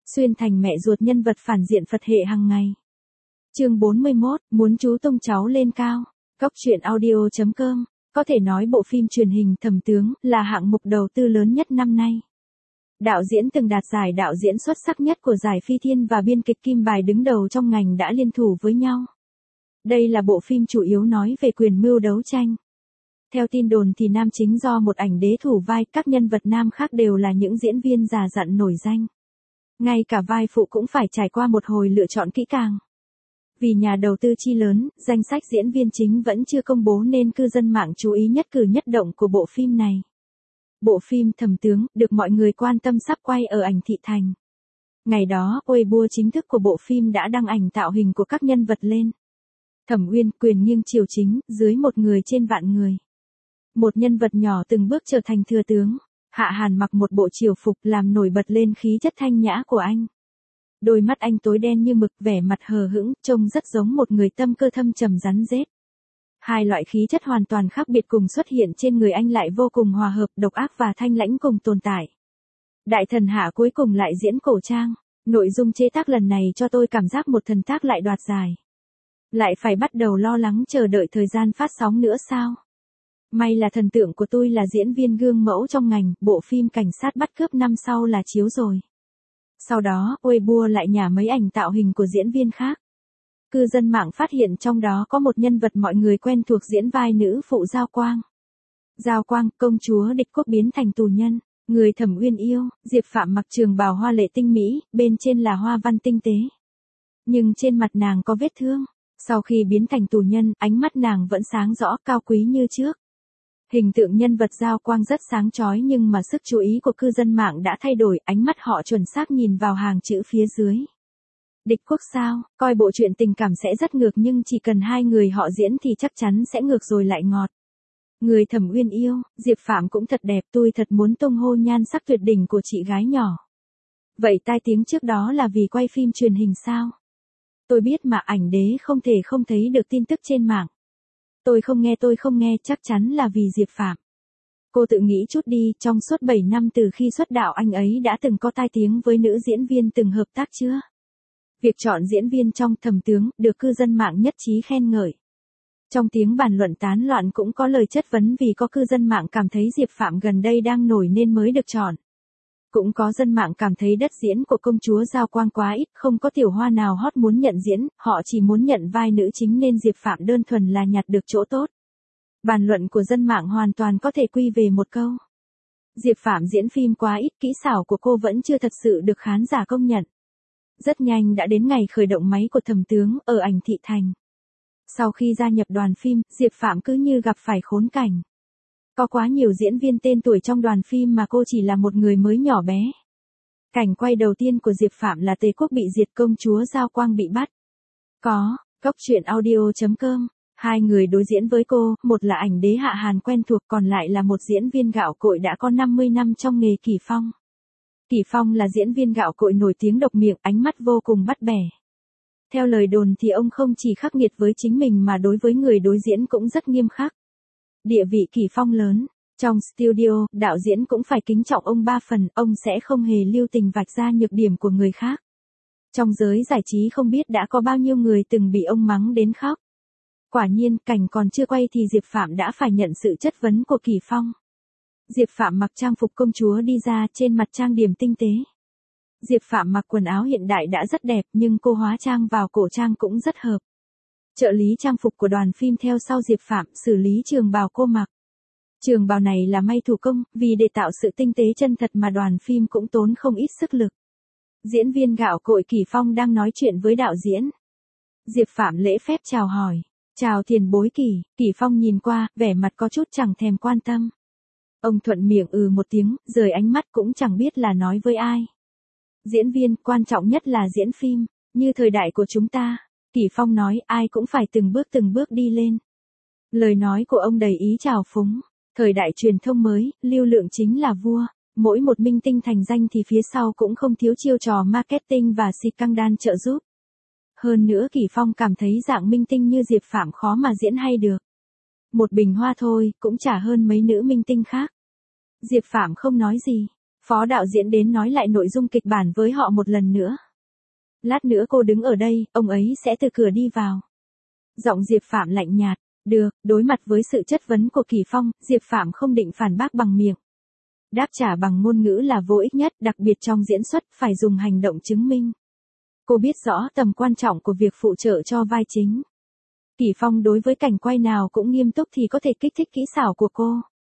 Xuyên thành mẹ ruột nhân vật phản diện Phật hệ hàng ngày. Chương 41, muốn chú tông cháu lên cao. Góc truyện audio.com. Có thể nói bộ phim truyền hình Thẩm Tướng là hạng mục đầu tư lớn nhất năm nay. Đạo diễn từng đạt giải đạo diễn xuất sắc nhất của giải Phi Thiên và biên kịch Kim Bài đứng đầu trong ngành đã liên thủ với nhau. Đây là bộ phim chủ yếu nói về quyền mưu đấu tranh. Theo tin đồn thì nam chính do một ảnh đế thủ vai, các nhân vật nam khác đều là những diễn viên già dặn nổi danh. Ngay cả vai phụ cũng phải trải qua một hồi lựa chọn kỹ càng. Vì nhà đầu tư chi lớn, danh sách diễn viên chính vẫn chưa công bố nên cư dân mạng chú ý nhất cử nhất động của bộ phim này. Bộ phim Thẩm Tướng được mọi người quan tâm sắp quay ở Ảnh Thị Thành. Ngày đó, Weibo chính thức của bộ phim đã đăng ảnh tạo hình của các nhân vật lên. Thẩm Uyên, quyền nghiêng triều chính, dưới một người trên vạn người. Một nhân vật nhỏ từng bước trở thành thừa tướng. Hạ Hàn mặc một bộ triều phục làm nổi bật lên khí chất thanh nhã của anh. Đôi mắt anh tối đen như mực, vẻ mặt hờ hững, trông rất giống một người tâm cơ thâm trầm rắn rết. Hai loại khí chất hoàn toàn khác biệt cùng xuất hiện trên người anh lại vô cùng hòa hợp, độc ác và thanh lãnh cùng tồn tại. Đại thần Hạ cuối cùng lại diễn cổ trang. Nội dung chế tác lần này cho tôi cảm giác một thần tác lại đoạt giải. Lại phải bắt đầu lo lắng chờ đợi thời gian phát sóng nữa sao? May là thần tượng của tôi là diễn viên gương mẫu trong ngành, bộ phim Cảnh sát bắt cướp năm sau là chiếu rồi. Sau đó, Weibo lại nhả mấy ảnh tạo hình của diễn viên khác. Cư dân mạng phát hiện trong đó có một nhân vật mọi người quen thuộc diễn vai nữ phụ Giao Quang. Giao Quang, công chúa địch quốc biến thành tù nhân, người Thẩm Uyên yêu, Diệp Phạm mặc trường bào hoa lệ tinh mỹ, bên trên là hoa văn tinh tế. Nhưng trên mặt nàng có vết thương, sau khi biến thành tù nhân, ánh mắt nàng vẫn sáng rõ cao quý như trước. Hình tượng nhân vật Giao Quang rất sáng chói nhưng mà sức chú ý của cư dân mạng đã thay đổi, ánh mắt họ chuẩn xác nhìn vào hàng chữ phía dưới. Địch quốc sao, coi bộ truyện tình cảm sẽ rất ngược nhưng chỉ cần hai người họ diễn thì chắc chắn sẽ ngược rồi lại ngọt. Người Thẩm Uyên yêu, Diệp Phạm cũng thật đẹp, tôi thật muốn tung hô nhan sắc tuyệt đỉnh của chị gái nhỏ. Vậy tai tiếng trước đó là vì quay phim truyền hình sao? Tôi biết mà ảnh đế không thể không thấy được tin tức trên mạng. Tôi không nghe, chắc chắn là vì Diệp Phạm. Cô tự nghĩ chút đi, trong suốt 7 năm từ khi xuất đạo anh ấy đã từng có tai tiếng với nữ diễn viên từng hợp tác chưa? Việc chọn diễn viên trong Thẩm Tướng được cư dân mạng nhất trí khen ngợi. Trong tiếng bàn luận tán loạn cũng có lời chất vấn vì có cư dân mạng cảm thấy Diệp Phạm gần đây đang nổi nên mới được chọn. Cũng có dân mạng cảm thấy đất diễn của công chúa Giao Quang quá ít, không có tiểu hoa nào hot muốn nhận diễn, họ chỉ muốn nhận vai nữ chính nên Diệp Phạm đơn thuần là nhặt được chỗ tốt. Bàn luận của dân mạng hoàn toàn có thể quy về một câu. Diệp Phạm diễn phim quá ít, kỹ xảo của cô vẫn chưa thật sự được khán giả công nhận. Rất nhanh đã đến ngày khởi động máy của Thẩm Tướng ở Ảnh Thị Thành. Sau khi gia nhập đoàn phim, Diệp Phạm cứ như gặp phải khốn cảnh. Có quá nhiều diễn viên tên tuổi trong đoàn phim mà cô chỉ là một người mới nhỏ bé. Cảnh quay đầu tiên của Diệp Phạm là Tề quốc bị diệt, công chúa Giao Quang bị bắt. Góc truyện audio.com. Hai người đối diễn với cô, một là ảnh đế Hạ Hàn quen thuộc còn lại là một diễn viên gạo cội đã có 50 năm trong nghề Kỳ Phong. Kỳ Phong là diễn viên gạo cội nổi tiếng độc miệng, ánh mắt vô cùng bắt bẻ. Theo lời đồn thì ông không chỉ khắc nghiệt với chính mình mà đối với người đối diễn cũng rất nghiêm khắc. Địa vị Kỳ Phong lớn, trong studio, đạo diễn cũng phải kính trọng ông 3 phần, ông sẽ không hề lưu tình vạch ra nhược điểm của người khác. Trong giới giải trí không biết đã có bao nhiêu người từng bị ông mắng đến khóc. Quả nhiên, cảnh còn chưa quay thì Diệp Phạm đã phải nhận sự chất vấn của Kỳ Phong. Diệp Phạm mặc trang phục công chúa đi ra, trên mặt trang điểm tinh tế. Diệp Phạm mặc quần áo hiện đại đã rất đẹp nhưng cô hóa trang vào cổ trang cũng rất hợp. Trợ lý trang phục của đoàn phim theo sau Diệp Phạm xử lý trường bào cô mặc. Trường bào này là may thủ công, vì để tạo sự tinh tế chân thật mà đoàn phim cũng tốn không ít sức lực. Diễn viên gạo cội Kỳ Phong đang nói chuyện với đạo diễn. Diệp Phạm lễ phép chào hỏi. Chào tiền bối Kỳ. Kỳ Phong nhìn qua, vẻ mặt có chút chẳng thèm quan tâm. Ông thuận miệng một tiếng, rời ánh mắt cũng chẳng biết là nói với ai. Diễn viên, quan trọng nhất là diễn phim, như thời đại của chúng ta. Kỳ Phong nói ai cũng phải từng bước đi lên. Lời nói của ông đầy ý trào phúng. Thời đại truyền thông mới, lưu lượng chính là vua. Mỗi một minh tinh thành danh thì phía sau cũng không thiếu chiêu trò marketing và xịt căng đan trợ giúp. Hơn nữa Kỳ Phong cảm thấy dạng minh tinh như Diệp Phạm khó mà diễn hay được. Một bình hoa thôi, cũng chả hơn mấy nữ minh tinh khác. Diệp Phạm không nói gì. Phó đạo diễn đến nói lại nội dung kịch bản với họ một lần nữa. Lát nữa cô đứng ở đây, ông ấy sẽ từ cửa đi vào. Giọng Diệp Phạm lạnh nhạt. Được, đối mặt với sự chất vấn của Kỳ Phong, Diệp Phạm không định phản bác bằng miệng. Đáp trả bằng ngôn ngữ là vô ích nhất, đặc biệt trong diễn xuất, phải dùng hành động chứng minh. Cô biết rõ tầm quan trọng của việc phụ trợ cho vai chính. Kỳ Phong đối với cảnh quay nào cũng nghiêm túc thì có thể kích thích kỹ xảo của cô.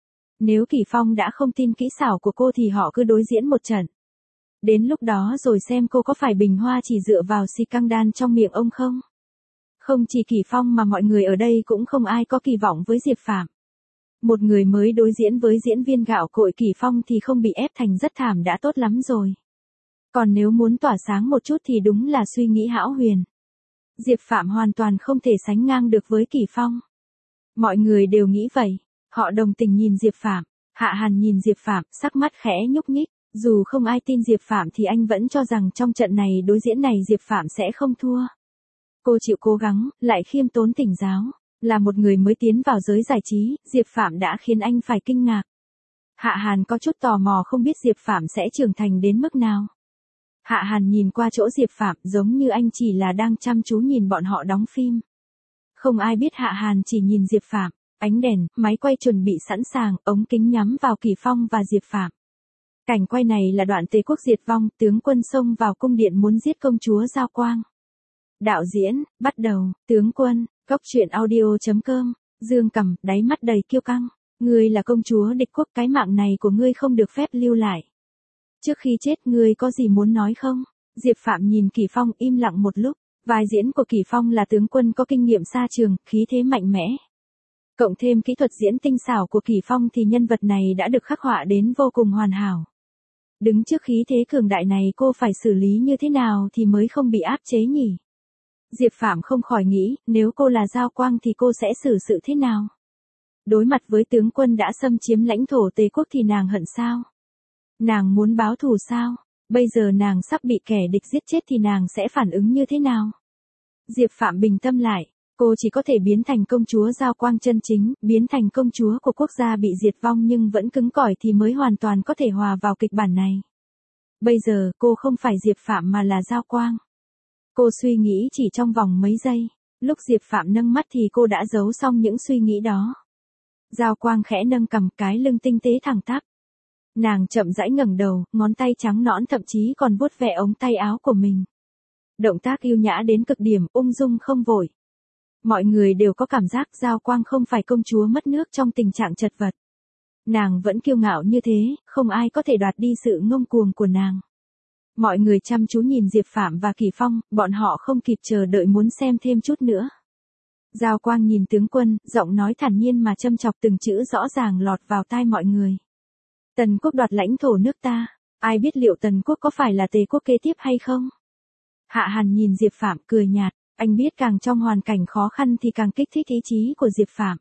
Nếu Kỳ Phong đã không tin kỹ xảo của cô thì họ cứ đối diễn một trận. Đến lúc đó rồi xem cô có phải bình hoa chỉ dựa vào xì căng đan trong miệng ông không. Không chỉ Kỳ Phong mà mọi người ở đây cũng không ai có kỳ vọng với Diệp Phạm. Một người mới đối diễn với diễn viên gạo cội Kỳ Phong thì không bị ép thành rất thảm đã tốt lắm rồi. Còn nếu muốn tỏa sáng một chút thì đúng là suy nghĩ hão huyền. Diệp Phạm hoàn toàn không thể sánh ngang được với Kỳ Phong. Mọi người đều nghĩ vậy. Họ đồng tình nhìn Diệp Phạm. Hạ Hàn nhìn Diệp Phạm, sắc mắt khẽ nhúc nhích. Dù không ai tin Diệp Phạm thì anh vẫn cho rằng trong trận này đối diễn này Diệp Phạm sẽ không thua. Cô chịu cố gắng, lại khiêm tốn tỉnh giáo. Là một người mới tiến vào giới giải trí, Diệp Phạm đã khiến anh phải kinh ngạc. Hạ Hàn có chút tò mò không biết Diệp Phạm sẽ trưởng thành đến mức nào. Hạ Hàn nhìn qua chỗ Diệp Phạm giống như anh chỉ là đang chăm chú nhìn bọn họ đóng phim. Không ai biết Hạ Hàn chỉ nhìn Diệp Phạm, ánh đèn, máy quay chuẩn bị sẵn sàng, ống kính nhắm vào Kỳ Phong và Diệp Phạm. Cảnh quay này là đoạn Tề quốc diệt vong, tướng quân xông vào cung điện muốn giết công chúa Giao Quang. Đạo diễn, bắt đầu, tướng quân, Cốc truyện audio.com, Dương Cầm, đáy mắt đầy kiêu căng. Ngươi là công chúa địch quốc, cái mạng này của ngươi không được phép lưu lại. Trước khi chết ngươi có gì muốn nói không? Diệp Phạm nhìn Kỳ Phong im lặng một lúc. Vai diễn của Kỳ Phong là tướng quân có kinh nghiệm xa trường, khí thế mạnh mẽ. Cộng thêm kỹ thuật diễn tinh xảo của Kỳ Phong thì nhân vật này đã được khắc họa đến vô cùng hoàn hảo. Đứng trước khí thế cường đại này cô phải xử lý như thế nào thì mới không bị áp chế nhỉ? Diệp Phạm không khỏi nghĩ, nếu cô là Giao Quang thì cô sẽ xử sự thế nào? Đối mặt với tướng quân đã xâm chiếm lãnh thổ Tề quốc thì nàng hận sao? Nàng muốn báo thù sao? Bây giờ nàng sắp bị kẻ địch giết chết thì nàng sẽ phản ứng như thế nào? Diệp Phạm bình tâm lại, cô chỉ có thể biến thành công chúa Giao Quang chân chính, biến thành công chúa của quốc gia bị diệt vong nhưng vẫn cứng cỏi thì mới hoàn toàn có thể hòa vào kịch bản này. Bây giờ cô không phải Diệp Phạm mà là Giao Quang. Cô suy nghĩ chỉ trong vòng mấy giây, lúc Diệp Phạm nâng mắt thì cô đã giấu xong những suy nghĩ đó. Giao Quang khẽ nâng cằm, cái lưng tinh tế thẳng tắp. Nàng chậm rãi ngẩng đầu, ngón tay trắng nõn thậm chí còn vuốt ve ống tay áo của mình. Động tác yêu nhã đến cực điểm, ung dung không vội. Mọi người đều có cảm giác Giao Quang không phải công chúa mất nước trong tình trạng chật vật. Nàng vẫn kiêu ngạo như thế, không ai có thể đoạt đi sự ngông cuồng của nàng. Mọi người chăm chú nhìn Diệp Phạm và Kỳ Phong, bọn họ không kịp chờ đợi muốn xem thêm chút nữa. Giao Quang nhìn tướng quân, giọng nói thản nhiên mà châm chọc từng chữ rõ ràng lọt vào tai mọi người. Tần quốc đoạt lãnh thổ nước ta, ai biết liệu Tần quốc có phải là Tề quốc kế tiếp hay không? Hạ Hàn nhìn Diệp Phạm cười nhạt, anh biết càng trong hoàn cảnh khó khăn thì càng kích thích ý chí của Diệp Phạm.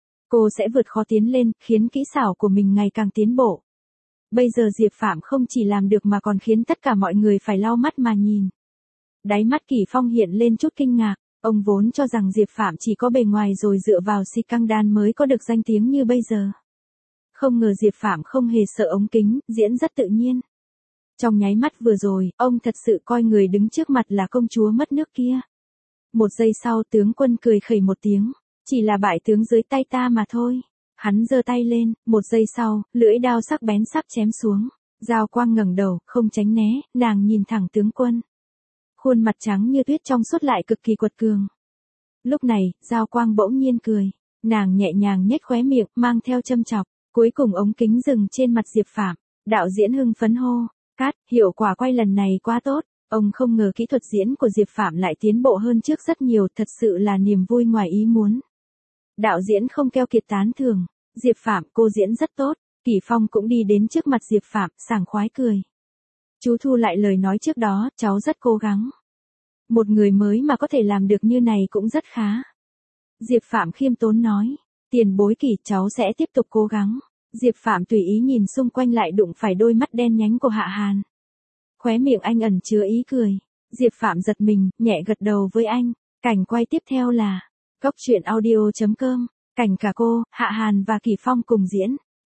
Cô sẽ vượt khó tiến lên, khiến kỹ xảo của mình ngày càng tiến bộ. Bây giờ Diệp Phạm không chỉ làm được mà còn khiến tất cả mọi người phải lau mắt mà nhìn. Đáy mắt Kỳ Phong hiện lên chút kinh ngạc, ông vốn cho rằng Diệp Phạm chỉ có bề ngoài rồi dựa vào xì căng đan mới có được danh tiếng như bây giờ. Không ngờ Diệp Phạm không hề sợ ống kính, diễn rất tự nhiên. Trong nháy mắt vừa rồi, ông thật sự coi người đứng trước mặt là công chúa mất nước kia. Một giây sau tướng quân cười khẩy một tiếng, chỉ là bại tướng dưới tay ta mà thôi. Hắn giơ tay lên, một giây sau, lưỡi đao sắc bén sắp chém xuống. Giao Quang ngẩng đầu, không tránh né, nàng nhìn thẳng tướng quân. Khuôn mặt trắng như tuyết trong suốt lại cực kỳ quật cường. Lúc này, Giao Quang bỗng nhiên cười. Nàng nhẹ nhàng nhếch khóe miệng, mang theo châm chọc. Cuối cùng ống kính dừng trên mặt Diệp Phạm. Đạo diễn hưng phấn hô. Cát, hiệu quả quay lần này quá tốt. Ông không ngờ kỹ thuật diễn của Diệp Phạm lại tiến bộ hơn trước rất nhiều, thật sự là niềm vui ngoài ý muốn. Đạo diễn không keo kiệt tán thưởng. Diệp Phạm, cô diễn rất tốt. Kỳ Phong cũng đi đến trước mặt Diệp Phạm, sảng khoái cười. Chú thu lại lời nói trước đó, cháu rất cố gắng. Một người mới mà có thể làm được như này cũng rất khá. Diệp Phạm khiêm tốn nói. Tiền bối Kỳ, cháu sẽ tiếp tục cố gắng. Diệp Phạm tùy ý nhìn xung quanh lại đụng phải đôi mắt đen nhánh của Hạ Hàn. Khóe miệng anh ẩn chứa ý cười. Diệp Phạm giật mình, nhẹ gật đầu với anh. Cảnh quay tiếp theo là Cốc truyện audio.com. Cảnh cả cô, Hạ Hàn và Kỳ Phong cùng diễn.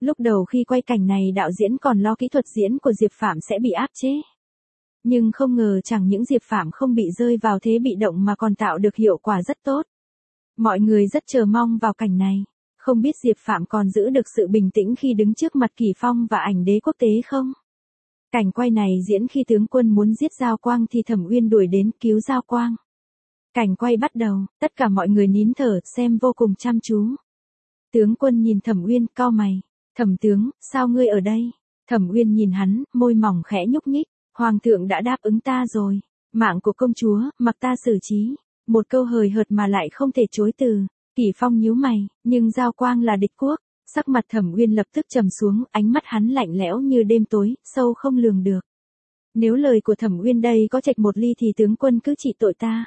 Lúc đầu khi quay cảnh này đạo diễn còn lo kỹ thuật diễn của Diệp Phạm sẽ bị áp chế. Nhưng không ngờ chẳng những Diệp Phạm không bị rơi vào thế bị động mà còn tạo được hiệu quả rất tốt. Mọi người rất chờ mong vào cảnh này. Không biết Diệp Phạm còn giữ được sự bình tĩnh khi đứng trước mặt Kỳ Phong và ảnh đế quốc tế không? Cảnh quay này diễn khi tướng quân muốn giết Giao Quang thì Thẩm Uyên đuổi đến cứu Giao Quang. Cảnh quay bắt đầu, tất cả mọi người nín thở xem vô cùng chăm chú. Tướng quân nhìn Thẩm Uyên cau mày. Thẩm tướng, sao ngươi ở đây? Thẩm Uyên nhìn hắn, môi mỏng khẽ nhúc nhích. Hoàng thượng đã đáp ứng ta rồi. Mạng của công chúa, mặc ta xử trí. Một câu hời hợt mà lại không thể chối từ. Kỳ Phong nhíu mày, nhưng Giao Quang là địch quốc. Sắc mặt Thẩm Uyên lập tức trầm xuống, ánh mắt hắn lạnh lẽo như đêm tối, sâu không lường được. Nếu lời của Thẩm Uyên đây có chệch một ly thì tướng quân cứ trị tội ta.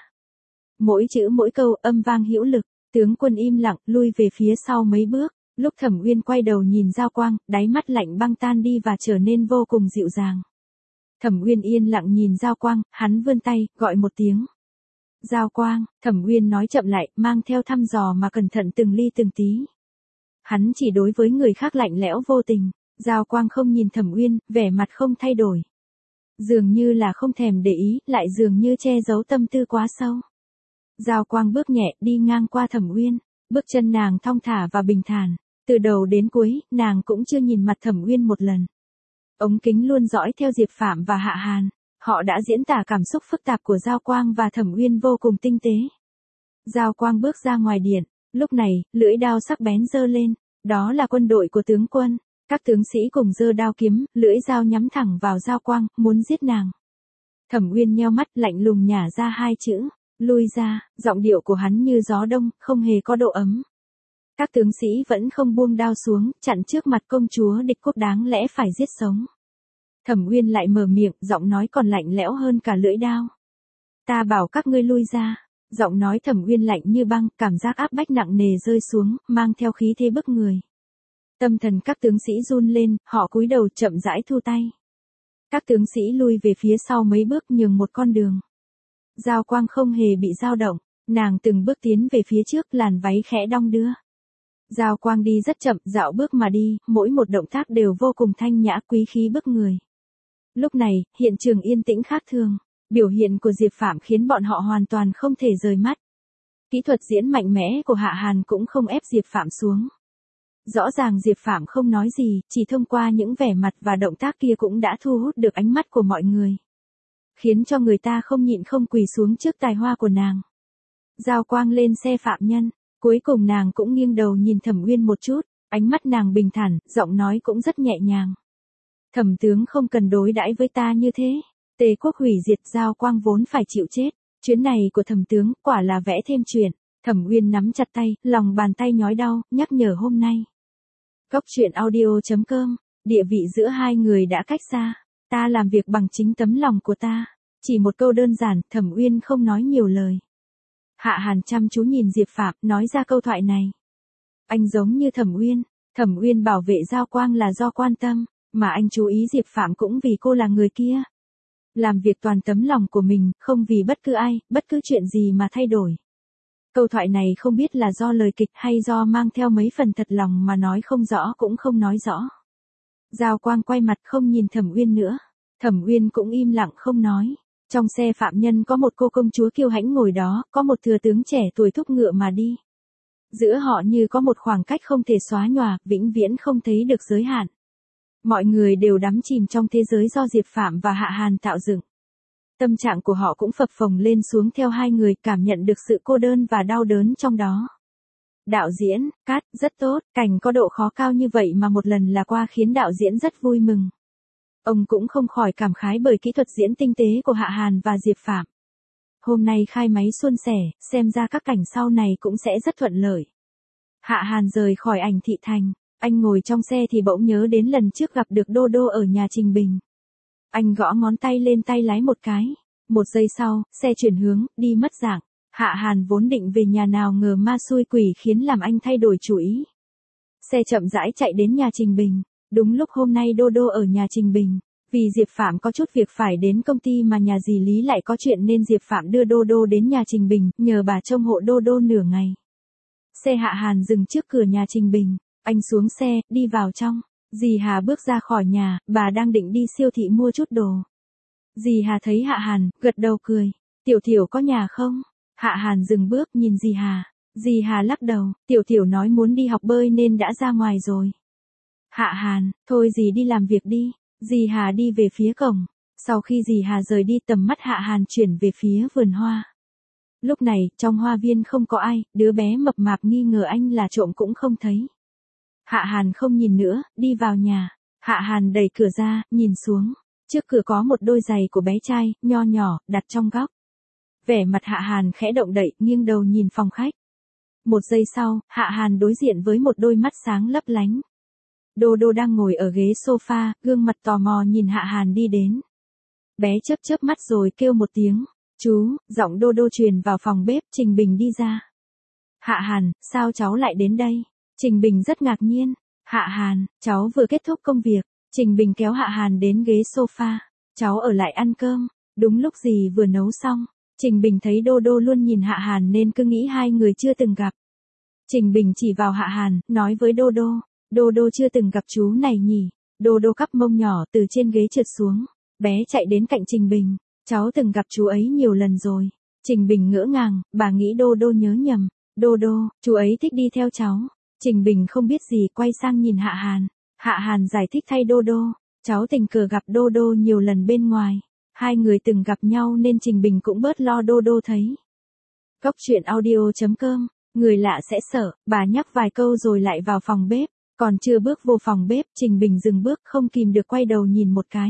Mỗi chữ mỗi câu âm vang hữu lực, tướng quân im lặng, lui về phía sau mấy bước. Lúc Thẩm Uyên quay đầu nhìn Giao Quang, đáy mắt lạnh băng tan đi và trở nên vô cùng dịu dàng. Thẩm Uyên yên lặng nhìn Giao Quang, hắn vươn tay, gọi một tiếng. Giao Quang, Thẩm Uyên nói chậm lại, mang theo thăm dò mà cẩn thận từng ly từng tí. Hắn chỉ đối với người khác lạnh lẽo vô tình. Giao Quang không nhìn Thẩm Uyên, vẻ mặt không thay đổi. Dường như là không thèm để ý, lại dường như che giấu tâm tư quá sâu. Giao Quang bước nhẹ đi ngang qua Thẩm Uyên, bước chân nàng thong thả và bình thản. Từ đầu đến cuối, nàng cũng chưa nhìn mặt Thẩm Uyên một lần. Ống kính luôn dõi theo Diệp Phạm và Hạ Hàn. Họ đã diễn tả cảm xúc phức tạp của Giao Quang và Thẩm Uyên vô cùng tinh tế. Giao Quang bước ra ngoài điện. Lúc này, lưỡi đao sắc bén giơ lên. Đó là quân đội của tướng quân. Các tướng sĩ cùng giơ đao kiếm, lưỡi dao nhắm thẳng vào Giao Quang, muốn giết nàng. Thẩm Uyên nheo mắt lạnh lùng nhả ra hai chữ. Lui ra, giọng điệu của hắn như gió đông, không hề có độ ấm. Các tướng sĩ vẫn không buông đao xuống, chặn trước mặt công chúa địch quốc đáng lẽ phải giết sống. Thẩm Uyên lại mở miệng, giọng nói còn lạnh lẽo hơn cả lưỡi đao. Ta bảo các ngươi lui ra. Giọng nói Thẩm Uyên lạnh như băng, cảm giác áp bách nặng nề rơi xuống, mang theo khí thế bức người. Tâm thần các tướng sĩ run lên, họ cúi đầu chậm rãi thu tay. Các tướng sĩ lui về phía sau mấy bước nhường một con đường. Giao Quang không hề bị dao động, nàng từng bước tiến về phía trước, làn váy khẽ đong đưa. Giao Quang đi rất chậm, dạo bước mà đi, mỗi một động tác đều vô cùng thanh nhã quý khí bức người. Lúc này, hiện trường yên tĩnh khác thường. Biểu hiện của Diệp Phạm khiến bọn họ hoàn toàn không thể rời mắt. Kỹ thuật diễn mạnh mẽ của Hạ Hàn cũng không ép Diệp Phạm xuống. Rõ ràng Diệp Phạm không nói gì, chỉ thông qua những vẻ mặt và động tác kia cũng đã thu hút được ánh mắt của mọi người. Khiến cho người ta không nhịn không quỳ xuống trước tài hoa của nàng. Giao Quang lên xe phạm nhân, cuối cùng nàng cũng nghiêng đầu nhìn Thẩm Uyên một chút, ánh mắt nàng bình thản, giọng nói cũng rất nhẹ nhàng. Thẩm tướng không cần đối đãi với ta như thế. Tề quốc hủy diệt, Giao Quang vốn phải chịu chết. Chuyến này của Thẩm tướng quả là vẽ thêm chuyện. Thẩm Uyên nắm chặt tay, lòng bàn tay nhói đau, nhắc nhở hôm nay. Cốc truyện audio.com, địa vị giữa hai người đã cách xa. Ta làm việc bằng chính tấm lòng của ta. Chỉ một câu đơn giản, Thẩm Uyên không nói nhiều lời. Hạ Hàn chăm chú nhìn Diệp Phạm, nói ra câu thoại này. Anh giống như Thẩm Uyên. Thẩm Uyên bảo vệ Giao Quang là do quan tâm, mà anh chú ý Diệp Phạm cũng vì cô là người kia. Làm việc toàn tấm lòng của mình, không vì bất cứ ai, bất cứ chuyện gì mà thay đổi. Câu thoại này không biết là do lời kịch hay do mang theo mấy phần thật lòng mà nói không rõ cũng không nói rõ. Giao Quang quay mặt không nhìn Thẩm Uyên nữa. Thẩm Uyên cũng im lặng không nói. Trong xe phạm nhân có một cô công chúa kiêu hãnh ngồi đó, có một thừa tướng trẻ tuổi thúc ngựa mà đi. Giữa họ như có một khoảng cách không thể xóa nhòa, vĩnh viễn không thấy được giới hạn. Mọi người đều đắm chìm trong thế giới do Diệp Phạm và Hạ Hàn tạo dựng. Tâm trạng của họ cũng phập phồng lên xuống theo hai người, cảm nhận được sự cô đơn và đau đớn trong đó. Đạo diễn, cắt, rất tốt, cảnh có độ khó cao như vậy mà một lần là qua khiến đạo diễn rất vui mừng. Ông cũng không khỏi cảm khái bởi kỹ thuật diễn tinh tế của Hạ Hàn và Diệp Phạm. Hôm nay khai máy suôn sẻ, xem ra các cảnh sau này cũng sẽ rất thuận lợi. Hạ Hàn rời khỏi ảnh thị thành, anh ngồi trong xe thì bỗng nhớ đến lần trước gặp được Đô Đô ở nhà Trình Bình. Anh gõ ngón tay lên tay lái một cái. Một giây sau, xe chuyển hướng, đi mất dạng. Hạ Hàn vốn định về nhà nào ngờ ma xui quỷ khiến làm anh thay đổi chủ ý. Xe chậm rãi chạy đến nhà Trình Bình. Đúng lúc hôm nay Đô Đô ở nhà Trình Bình. Vì Diệp Phạm có chút việc phải đến công ty mà nhà dì Lý lại có chuyện nên Diệp Phạm đưa Đô Đô đến nhà Trình Bình, nhờ bà trông hộ Đô Đô nửa ngày. Xe Hạ Hàn dừng trước cửa nhà Trình Bình. Anh xuống xe, đi vào trong. Dì Hà bước ra khỏi nhà, bà đang định đi siêu thị mua chút đồ. Dì Hà thấy Hạ Hàn, gật đầu cười. Tiểu Thiểu có nhà không? Hạ Hàn dừng bước nhìn dì Hà. Dì Hà lắc đầu, Tiểu Thiểu nói muốn đi học bơi nên đã ra ngoài rồi. Hạ Hàn, thôi dì đi làm việc đi. Dì Hà đi về phía cổng. Sau khi dì Hà rời đi, tầm mắt Hạ Hàn chuyển về phía vườn hoa. Lúc này, trong hoa viên không có ai, đứa bé mập mạp nghi ngờ anh là trộm cũng không thấy. Hạ Hàn không nhìn nữa, đi vào nhà. Hạ Hàn đẩy cửa ra, nhìn xuống. Trước cửa có một đôi giày của bé trai, nho nhỏ, đặt trong góc. Vẻ mặt Hạ Hàn khẽ động đậy, nghiêng đầu nhìn phòng khách. Một giây sau, Hạ Hàn đối diện với một đôi mắt sáng lấp lánh. Đô Đô đang ngồi ở ghế sofa, gương mặt tò mò nhìn Hạ Hàn đi đến. Bé chớp chớp mắt rồi kêu một tiếng. Chú, giọng Đô Đô truyền vào phòng bếp, Trình Bình đi ra. Hạ Hàn, sao cháu lại đến đây? Trình Bình rất ngạc nhiên. Hạ Hàn, cháu vừa kết thúc công việc. Trình Bình kéo Hạ Hàn đến ghế sofa. Cháu ở lại ăn cơm. Đúng lúc dì vừa nấu xong. Trình Bình thấy Đô Đô luôn nhìn Hạ Hàn nên cứ nghĩ hai người chưa từng gặp. Trình Bình chỉ vào Hạ Hàn, nói với Đô Đô. Đô Đô chưa từng gặp chú này nhỉ? Đô Đô cắp mông nhỏ từ trên ghế trượt xuống. Bé chạy đến cạnh Trình Bình. Cháu từng gặp chú ấy nhiều lần rồi. Trình Bình ngỡ ngàng, bà nghĩ Đô Đô nhớ nhầm. Đô Đô, chú ấy thích đi theo cháu. Trình Bình không biết gì, quay sang nhìn Hạ Hàn. Hạ Hàn giải thích thay Đô Đô. Cháu tình cờ gặp Đô Đô nhiều lần bên ngoài. Hai người từng gặp nhau nên Trình Bình cũng bớt lo Đô Đô thấy. Cốc truyện audio.com. Người lạ sẽ sợ, bà nhắc vài câu rồi lại vào phòng bếp. Còn chưa bước vô phòng bếp, Trình Bình dừng bước không kìm được quay đầu nhìn một cái.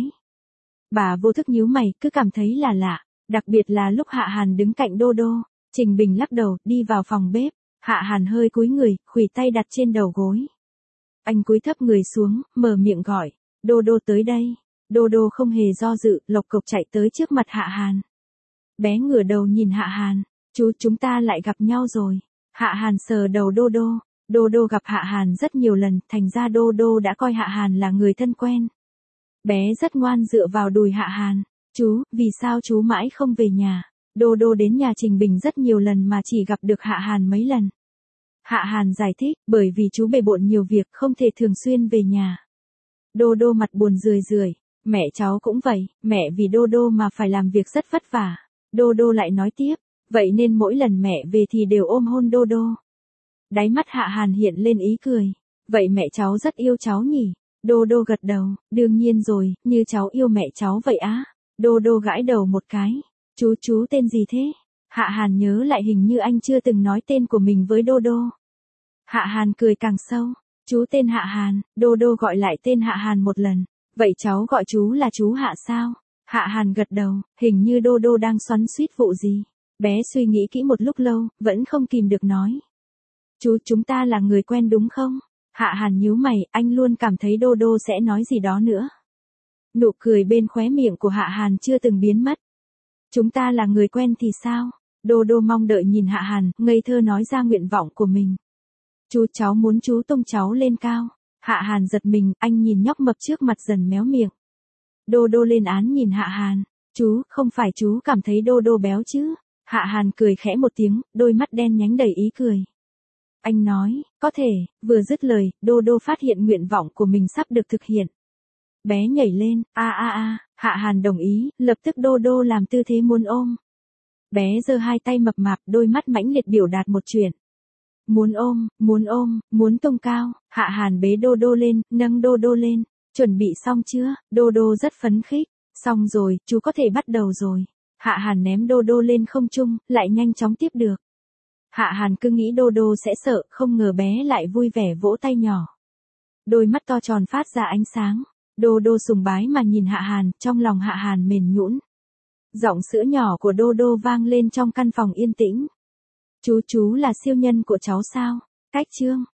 Bà vô thức nhíu mày, cứ cảm thấy là lạ. Đặc biệt là lúc Hạ Hàn đứng cạnh Đô Đô. Trình Bình lắc đầu, đi vào phòng bếp. Hạ Hàn hơi cúi người, khuỷu tay đặt trên đầu gối. Anh cúi thấp người xuống, mở miệng gọi. Đô Đô tới đây. Đô Đô không hề do dự, lộc cộc chạy tới trước mặt Hạ Hàn. Bé ngửa đầu nhìn Hạ Hàn. Chú, chúng ta lại gặp nhau rồi. Hạ Hàn sờ đầu Đô Đô. Đô Đô gặp Hạ Hàn rất nhiều lần, thành ra Đô Đô đã coi Hạ Hàn là người thân quen. Bé rất ngoan dựa vào đùi Hạ Hàn. Chú, vì sao chú mãi không về nhà? Đô Đô đến nhà Trình Bình rất nhiều lần mà chỉ gặp được Hạ Hàn mấy lần. Hạ Hàn giải thích, bởi vì chú bề bộn nhiều việc không thể thường xuyên về nhà. Đô Đô mặt buồn rười rượi. Mẹ cháu cũng vậy, mẹ vì Đô Đô mà phải làm việc rất vất vả. Đô Đô lại nói tiếp, vậy nên mỗi lần mẹ về thì đều ôm hôn Đô Đô. Đáy mắt Hạ Hàn hiện lên ý cười. Vậy mẹ cháu rất yêu cháu nhỉ? Đô Đô gật đầu, đương nhiên rồi, như cháu yêu mẹ cháu vậy á. Đô Đô gãi đầu một cái. Chú tên gì thế? Hạ Hàn nhớ lại hình như anh chưa từng nói tên của mình với Đô Đô. Hạ Hàn cười càng sâu. Chú tên Hạ Hàn. Đô Đô gọi lại tên Hạ Hàn một lần. Vậy cháu gọi chú là chú Hạ sao? Hạ Hàn gật đầu, hình như Đô Đô đang xoắn xuýt vụ gì. Bé suy nghĩ kỹ một lúc lâu, vẫn không kìm được nói. Chú, chúng ta là người quen đúng không? Hạ Hàn nhíu mày, anh luôn cảm thấy Đô Đô sẽ nói gì đó nữa. Nụ cười bên khóe miệng của Hạ Hàn chưa từng biến mất. Chúng ta là người quen thì sao? Đô Đô mong đợi nhìn Hạ Hàn, ngây thơ nói ra nguyện vọng của mình. Chú, cháu muốn chú tung cháu lên cao. Hạ Hàn giật mình, anh nhìn nhóc mập trước mặt dần méo miệng. Đô Đô lên án nhìn Hạ Hàn. Chú, không phải chú cảm thấy Đô Đô béo chứ? Hạ Hàn cười khẽ một tiếng, đôi mắt đen nhánh đầy ý cười. Anh nói, có thể, vừa dứt lời, Đô Đô phát hiện nguyện vọng của mình sắp được thực hiện. Bé nhảy lên, Hạ Hàn đồng ý, lập tức Đô Đô làm tư thế muốn ôm. Bé giơ hai tay mập mạp, đôi mắt mãnh liệt biểu đạt một chuyện. Muốn ôm, muốn tung cao. Hạ Hàn bế Đô Đô lên, nâng Đô Đô lên. Chuẩn bị xong chưa? Đô Đô rất phấn khích. Xong rồi, chú có thể bắt đầu rồi. Hạ Hàn ném Đô Đô lên không trung, lại nhanh chóng tiếp được. Hạ Hàn cứ nghĩ Đô Đô sẽ sợ, không ngờ bé lại vui vẻ vỗ tay nhỏ. Đôi mắt to tròn phát ra ánh sáng. Đô Đô sùng bái mà nhìn Hạ Hàn, trong lòng Hạ Hàn mềm nhũn. Giọng sữa nhỏ của Đô Đô vang lên trong căn phòng yên tĩnh. Chú là siêu nhân của cháu sao? Cách chương.